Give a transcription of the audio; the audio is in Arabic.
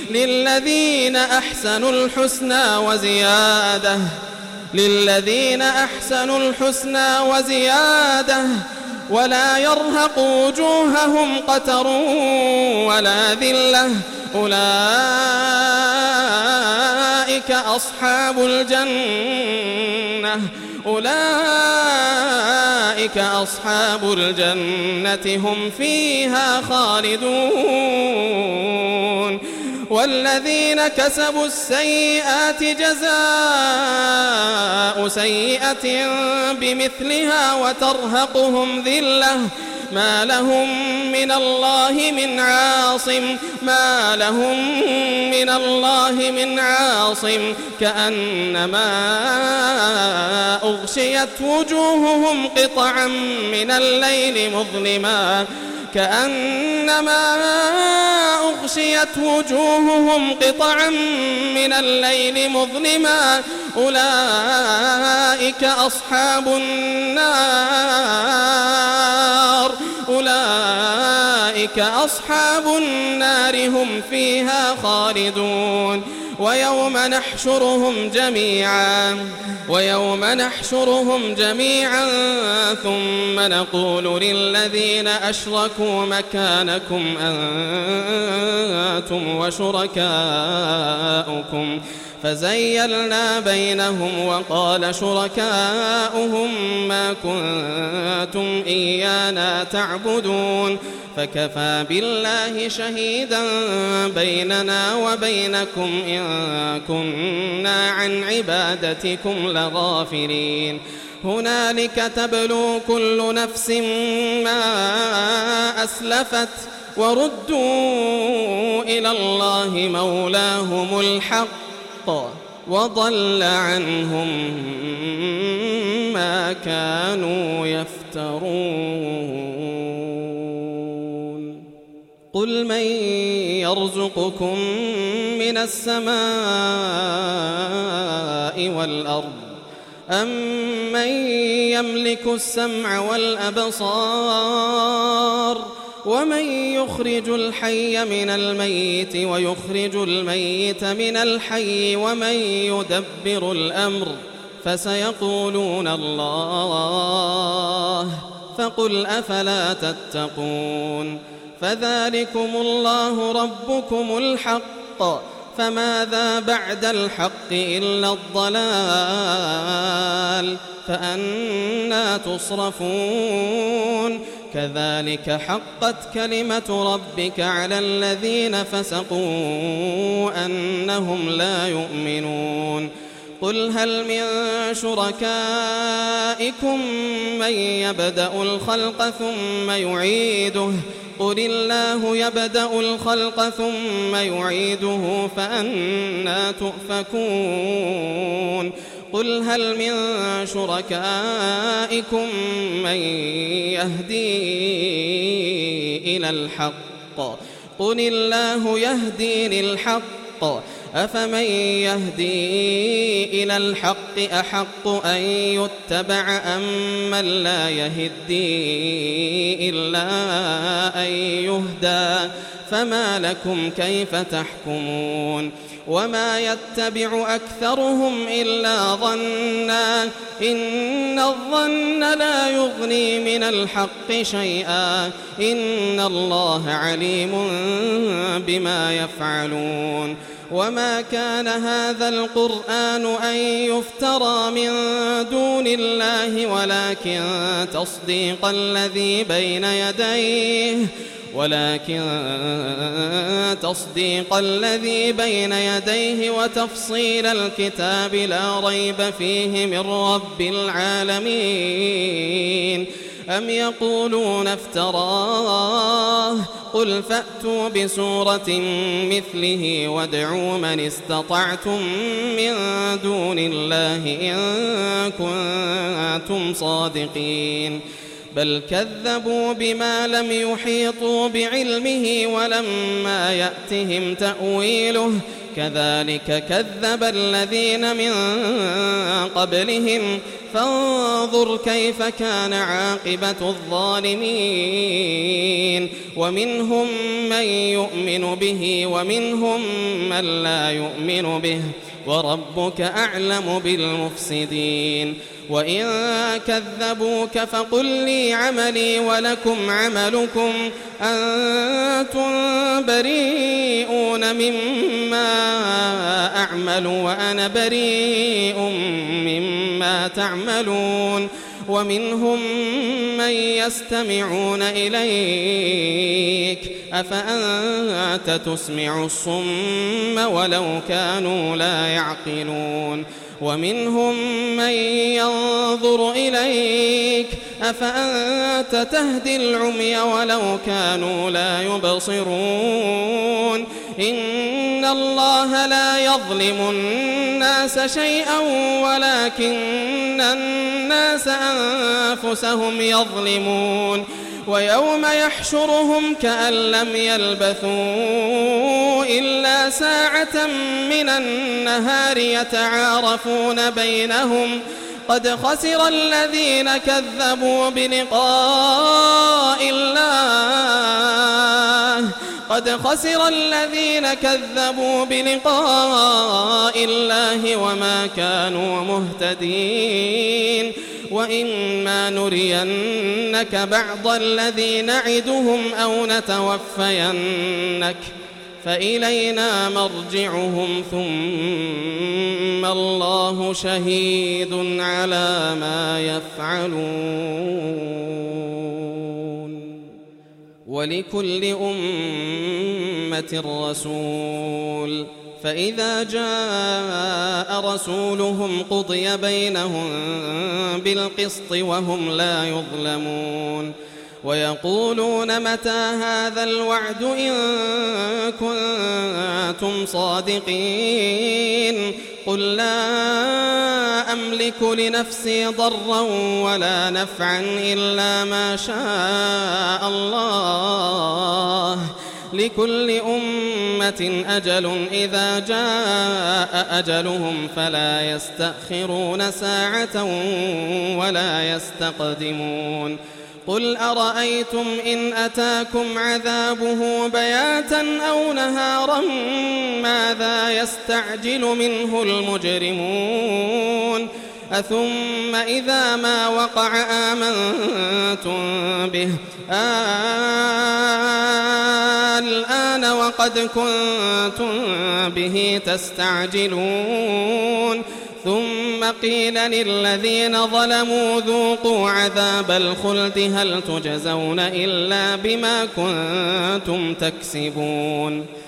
للذين أحسنوا الحسنى وزيادة ولا يرهق وجوههم قتر ولا ذلة أولئك أصحاب الجنة هم فيها خالدون والذين كسبوا السيئات جزاء سيئة بمثلها وترهقهم ذلة ما لهم من الله من عاصم كأنما أغشيت وجوههم قطعا من الليل مظلما أولئك أصحاب النار هم فيها خالدون ويوم نحشرهم جميعا ثم نقول للذين أشركوا مكانكم أنتم وشركاؤكم فزيلنا بينهم وقال شركاؤهم ما كنتم إيانا تعبدون فكفى بالله شهيدا بيننا وبينكم إن كنا عن عبادتكم لغافلين هنالك تبلو كل نفس ما أسلفت وردوا إلى الله مولاهم الحق وضل عنهم ما كانوا يفترون قل من يرزقكم من السماء والأرض أمن يملك السمع والأبصار ومن يخرج الحي من الميت ويخرج الميت من الحي ومن يدبر الأمر فسيقولون الله فقل أفلا تتقون فذلكم الله ربكم الحق فماذا بعد الحق إلا الضلال فأنى تصرفون كذلك حقت كلمة ربك على الذين فسقوا أنهم لا يؤمنون قل هل من شركائكم من يبدأ الخلق ثم يعيده قل الله يبدأ الخلق ثم يعيده فأنى تؤفكون قل هل من شركائكم من يهدي إلى الحق قل الله يهدي للحق أفمن يهدي إلى الحق أحق أن يتبع أم من لا يهدي إلا أن يهدى فما لكم كيف تحكمون وما يتبع أكثرهم إلا ظنا إن الظن لا يغني من الحق شيئا إن الله عليم بما يفعلون وما كان هذا القرآن أن يفترى من دون الله ولكن تصديق الذي بين يديه وتفصيل الكتاب لا ريب فيه من رب العالمين أم يقولون افتراه قل فأتوا بسورة مثله وادعوا من استطعتم من دون الله إن كنتم صادقين بل كذبوا بما لم يحيطوا بعلمه ولما يأتهم تأويله كذلك كذب الذين من قبلهم فانظر كيف كان عاقبة الظالمين ومنهم من يؤمن به ومنهم من لا يؤمن به وربك أعلم بالمفسدين وإن كذبوك فقل لي عملي ولكم عملكم أنتم بريئون مما أعمل وأنا بريء مما تعملون ومنهم من يستمعون إليك أفأنت تسمع الصم ولو كانوا لا يعقلون ومنهم من ينظر إليك أفأنت تهدي العمي ولو كانوا لا يبصرون إن الله لا يظلم الناس شيئا ولكن الناس أنفسهم يظلمون ويوم يحشرهم كأن لم يلبثوا إلا ساعة من النهار يتعارفون بينهم قد خسر الذين كذبوا بلقاء الله وما كانوا مهتدين وإما نرينك بعض الذي نعدهم أو نتوفينك فإلينا مرجعهم ثم الله شهيد على ما يفعلون ولكل أمة رسول فإذا جاء رسولهم قضي بينهم بالقسط وهم لا يظلمون ويقولون متى هذا الوعد إن كنتم صادقين قل لا أملك لنفسي ضرا ولا نفعا إلا ما شاء الله لكل أمة أجل إذا جاء أجلهم فلا يستأخرون ساعة ولا يستقدمون قل أرأيتم إن أتاكم عذابه بياتا أو نهارا ماذا يستعجل منه المجرمون أثم إذا ما وقع آمنتم به الآن وقد كنتم به تستعجلون ثم قيل للذين ظلموا ذوقوا عذاب الخلد هل تجزون إلا بما كنتم تكسبون